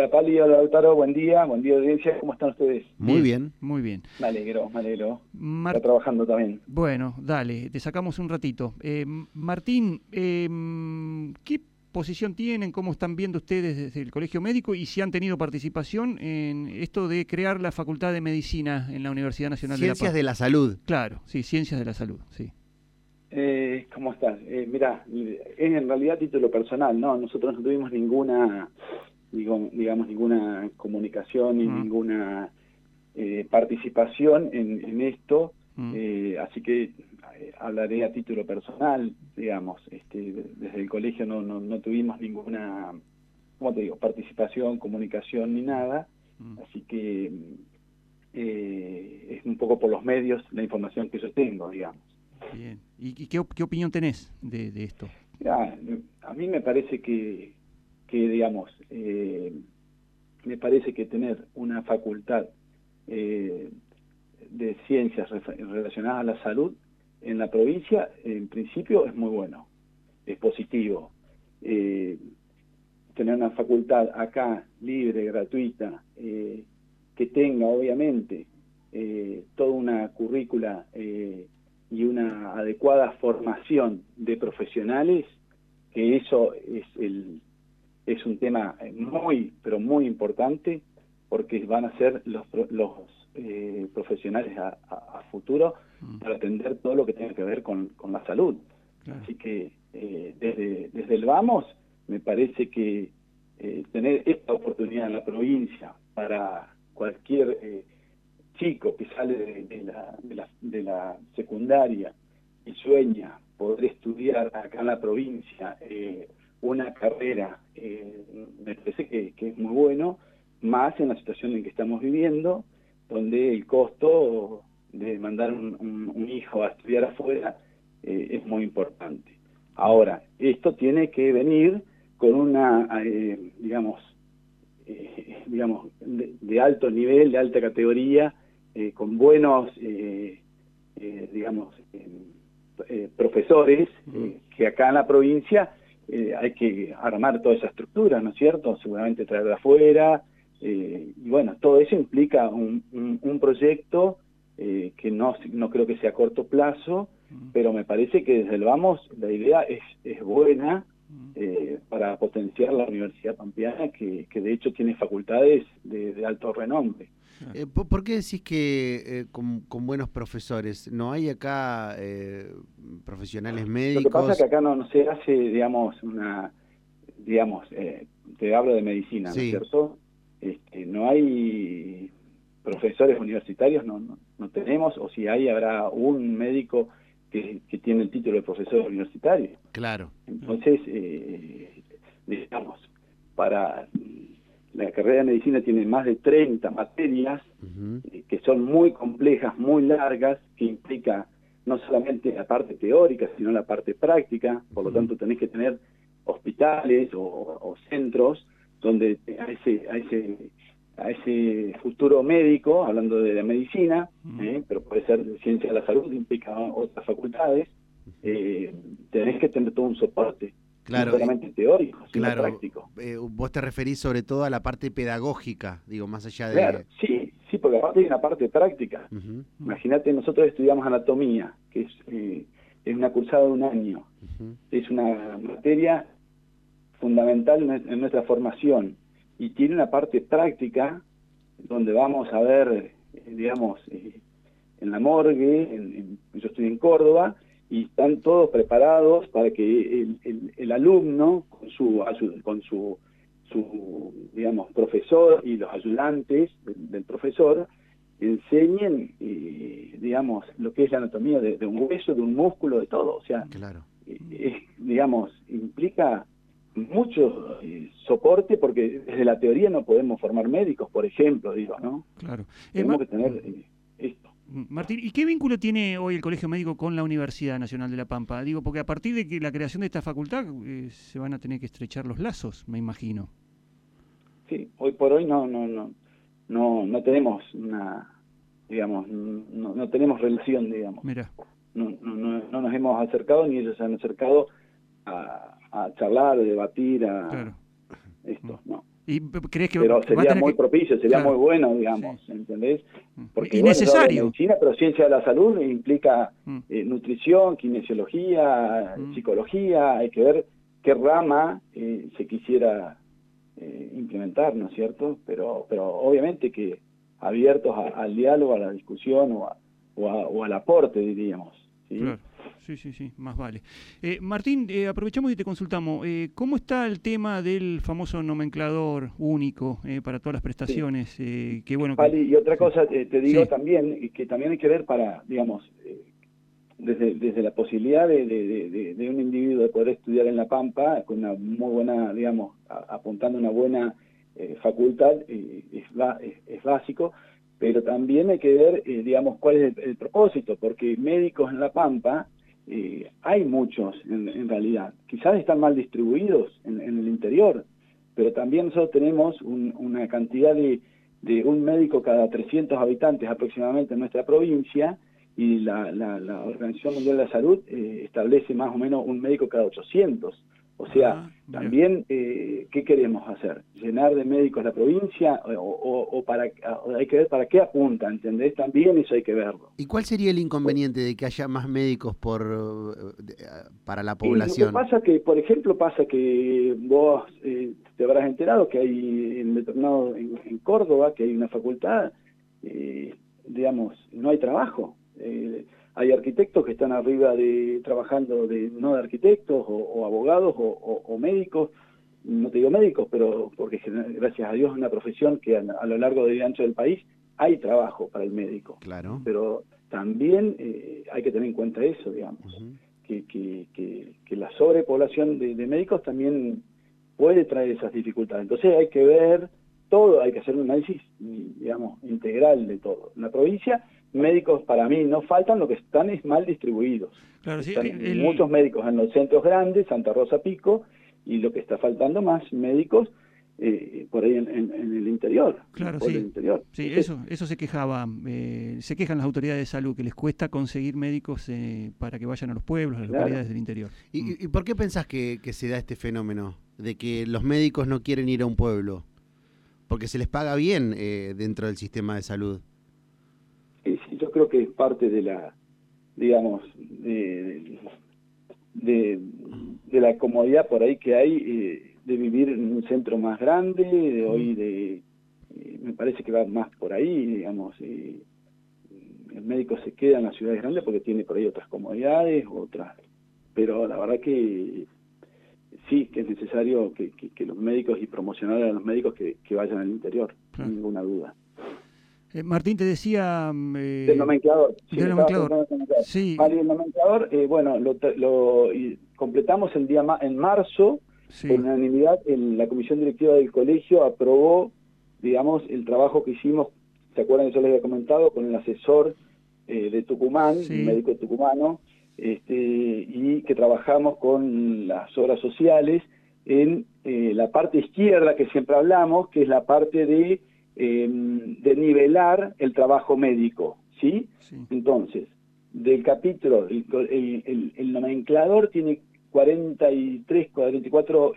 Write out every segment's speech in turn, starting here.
Hola Pali, hola Lautaro, buen día audiencia, ¿cómo están ustedes? Muy bien. Muy bien. Me alegro. Está Mar- trabajando también. bueno, dale, te sacamos un ratito. Martín, ¿qué posición tienen? ¿Cómo están viendo ustedes desde el Colegio Médico? Y si han tenido participación en esto de crear la Facultad de Medicina en la Universidad Nacional de La Ciencias Pampa. de la salud. Claro, sí, Ciencias de la Salud, sí. ¿Cómo estás? Mirá, es en realidad título personal, ¿no? Nosotros no tuvimos ninguna, digamos, ninguna comunicación ni Mm, ninguna participación en esto, mm, así que hablaré a título personal, digamos. Desde el colegio no tuvimos ninguna, ¿cómo te digo?, participación, comunicación ni nada, mm. así que es un poco por los medios la información que yo tengo, digamos. Bien. ¿Y qué opinión tenés de esto? Mirá, a mí me parece que digamos, me parece que tener una facultad eh, de ciencias relacionadas a la salud en la provincia, en principio es muy bueno, es positivo. Eh, Tener una facultad acá, libre, gratuita, que tenga obviamente toda una currícula y una adecuada formación de profesionales, que eso es un tema muy, pero muy importante, porque van a ser los profesionales a futuro Mm, para atender todo lo que tenga que ver con la salud. claro. Así que desde el vamos, me parece que tener esta oportunidad en la provincia para cualquier chico que sale de la secundaria y sueña poder estudiar acá en la provincia una carrera, me parece que es muy bueno, más en la situación en que estamos viviendo, donde el costo de mandar un hijo a estudiar afuera es muy importante. Ahora, esto tiene que venir con una, digamos, de alto nivel, de alta categoría, con buenos, digamos, profesores, Mm, que acá en la provincia hay que armar toda esa estructura, ¿no es cierto? Seguramente traer de afuera, y bueno, todo eso implica un proyecto que no creo que sea a corto plazo, mm, pero me parece que desde el vamos la idea es buena, mm. para potenciar la Universidad Pampeana, que de hecho tiene facultades de alto renombre. ¿Por qué decís que con buenos profesores? ¿No hay acá profesionales Lo que pasa es que médicos? acá no se hace, digamos, te hablo de medicina, ¿no es Sí, cierto? No hay profesores universitarios, no tenemos, o si hay, habrá un médico que tiene el título de profesor universitario. claro. Entonces, digamos, para la carrera de medicina tiene más de 30 materias Ujú, que son muy complejas, muy largas, que implica no solamente la parte teórica, sino la parte práctica. Por lo Mm, tanto, tenés que tener hospitales o centros donde a ese futuro médico, hablando de la medicina, mm. pero puede ser de ciencia de la salud, implica otras facultades, ujú. tenés que tener todo un soporte, no Claro, solamente teórico, sino claro. práctico. Vos te referís sobre todo a la parte pedagógica, digo, más allá Claro, de... sí, porque aparte hay una parte práctica. Ujú, Mm, Imagínate, nosotros estudiamos anatomía, que es una cursada de un año. ujú. Es una materia fundamental en nuestra formación y tiene una parte práctica donde vamos a ver, digamos, en la morgue, yo estoy en Córdoba, y están todos preparados para que el alumno, con su, digamos, profesor y los ayudantes del profesor, enseñen, digamos, lo que es la anatomía de un hueso, de un músculo, de todo. O sea, Claro. digamos, implica mucho soporte, porque desde la teoría no podemos formar médicos, por ejemplo, digo, ¿no? claro. Tenemos que tener esto. Martín, ¿y qué vínculo tiene hoy el Colegio Médico con la Universidad Nacional de La Pampa? Digo, porque a partir de que la creación de esta facultad se van a tener que estrechar los lazos, me imagino. Sí, hoy por hoy no tenemos una, digamos, no tenemos relación, digamos. Mira, No nos hemos acercado, ni ellos se han acercado a charlar, a debatir, a claro. Mm, esto, no. ¿Y crees que pero va a sería tener muy que... propicio, sería Claro, muy bueno, digamos, sí. ¿entendés? Porque Y bueno, yo hablo de necesario. medicina, pero ciencia de la salud implica Mm, nutrición, kinesiología, mm. psicología, hay que ver qué rama se quisiera implementar, ¿no es cierto? Pero obviamente que abiertos al diálogo, a la discusión o al aporte, diríamos, ¿sí? Claro, sí, más vale. Martín, aprovechamos y te consultamos. ¿Cómo está el tema del famoso nomenclador único para todas las Sí. prestaciones? Que bueno, Pali, y otra sí, cosa te digo sí, también, y que también hay que ver para, digamos, desde la posibilidad de un individuo de poder estudiar en La Pampa, con una muy buena, digamos, apuntando a una buena facultad, es básico, pero también hay que ver, digamos, cuál es el propósito, porque médicos en La Pampa hay muchos en realidad. Quizás están mal distribuidos en el interior, pero también nosotros tenemos una cantidad de un médico cada 300 habitantes aproximadamente en nuestra provincia, y la Organización Mundial de la Salud establece más o menos un médico cada 800. O sea, mira. también, ¿qué queremos hacer? ¿Llenar de médicos la provincia? O hay que ver para qué apunta, ¿entendés? También eso hay que verlo. ¿Y cuál sería el inconveniente de que haya más médicos para la Y lo que población? pasa que, por ejemplo, pasa que vos te habrás enterado que hay en Córdoba, que hay una facultad, digamos, no hay trabajo. Hay arquitectos que están arriba trabajando no de arquitectos o abogados o médicos, no te digo médicos, pero porque gracias a Dios es una profesión que a lo largo y ancho del país hay trabajo para el médico. Claro. Pero también hay que tener en cuenta eso, digamos. Ujú. Que la sobrepoblación de médicos también puede traer esas dificultades. Entonces hay que ver todo, hay que hacer un análisis, digamos, integral de todo. En la provincia, médicos para mí no faltan, lo que están es mal distribuidos. Claro, sí, Están muchos médicos en los centros grandes, Santa Rosa, Pico, y lo que está faltando más médicos por ahí en el interior, en los claro, pueblos del sí. interior. Sí, Entonces, eso se quejaba, se quejan las autoridades de salud, que les cuesta conseguir médicos para que vayan a los pueblos, a las claro. localidades del interior. ¿Y por qué pensás que se da este fenómeno de que los médicos no quieren ir a un pueblo? Porque se les paga bien dentro del sistema de salud. Sí, yo creo que es parte de la, digamos, de la comodidad por ahí que hay de vivir en un centro más grande, me parece que va más por ahí, digamos, el médico se queda en las ciudades grandes porque tiene por ahí otras comodidades, pero la verdad que sí, que es necesario que los médicos y promocionar a los médicos que vayan al interior, Claro. sin ninguna duda. Martín, te decía... Del nomenclador. Sí, del nomenclador. Sí. Vale, el nomenclador, bueno, completamos en marzo, Sí. por unanimidad, la comisión directiva del colegio aprobó, digamos, el trabajo que hicimos, ¿se acuerdan que yo les había comentado? Con el asesor de Tucumán, Sí. un médico tucumano, y que trabajamos con las obras sociales en la parte izquierda que siempre hablamos, que es la parte de nivelar el trabajo médico, ¿sí? Sí. Entonces, del capítulo, el nomenclador tiene 43, 44,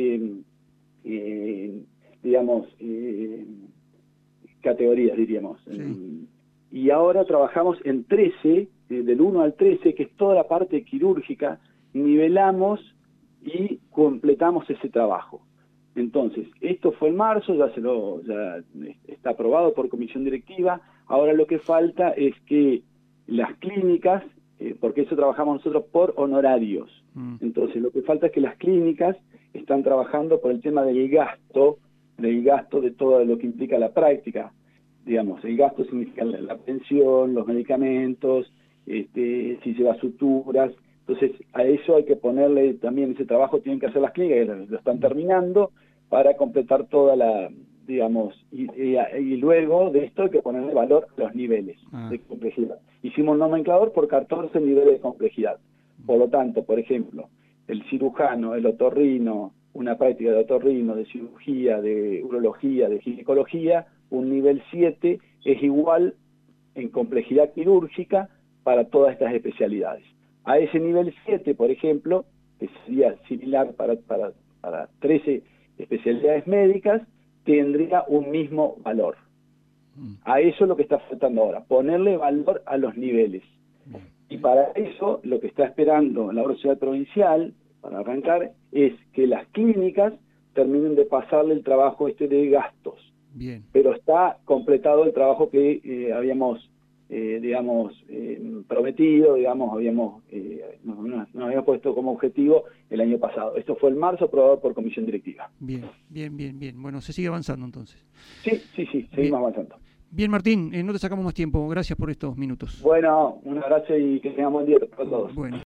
digamos, categorías, diríamos. Sí. Y ahora trabajamos en 13, del 1 al 13, que es toda la parte quirúrgica, nivelamos y completamos ese trabajo. Entonces, esto fue en marzo, ya está aprobado por comisión directiva. Ahora lo que falta es que las clínicas, porque eso trabajamos nosotros por honorarios. Entonces, lo que falta es que las clínicas están trabajando por el tema del gasto de todo lo que implica la práctica. Digamos, el gasto significa la pensión, los medicamentos, si lleva suturas. Entonces, a eso hay que ponerle también, ese trabajo tienen que hacer las clínicas, que lo están terminando, para completar toda la, digamos, y luego de esto hay que ponerle valor a los niveles de complejidad. Hicimos un nomenclador por 14 niveles de complejidad. Por lo tanto, por ejemplo, el cirujano, el otorrino, una práctica de otorrino, de cirugía, de urología, de ginecología, un nivel 7 es igual en complejidad quirúrgica para todas estas especialidades. A ese nivel 7, por ejemplo, que sería similar para 13 especialidades médicas, tendría un mismo valor. A eso es lo que está faltando ahora, ponerle valor a los niveles. Y para eso lo que está esperando la obra social provincial, para arrancar, es que las clínicas terminen de pasarle el trabajo de gastos. Bien. Pero está completado el trabajo que habíamos prometido, nos habíamos puesto como objetivo el año pasado. Esto fue en marzo, aprobado por comisión directiva. Bien. Bueno, se sigue avanzando entonces. Sí, seguimos avanzando. Bien, Martín, no te sacamos más tiempo. Gracias por estos minutos. Bueno, un abrazo y que tengamos buen día para todos. Bueno.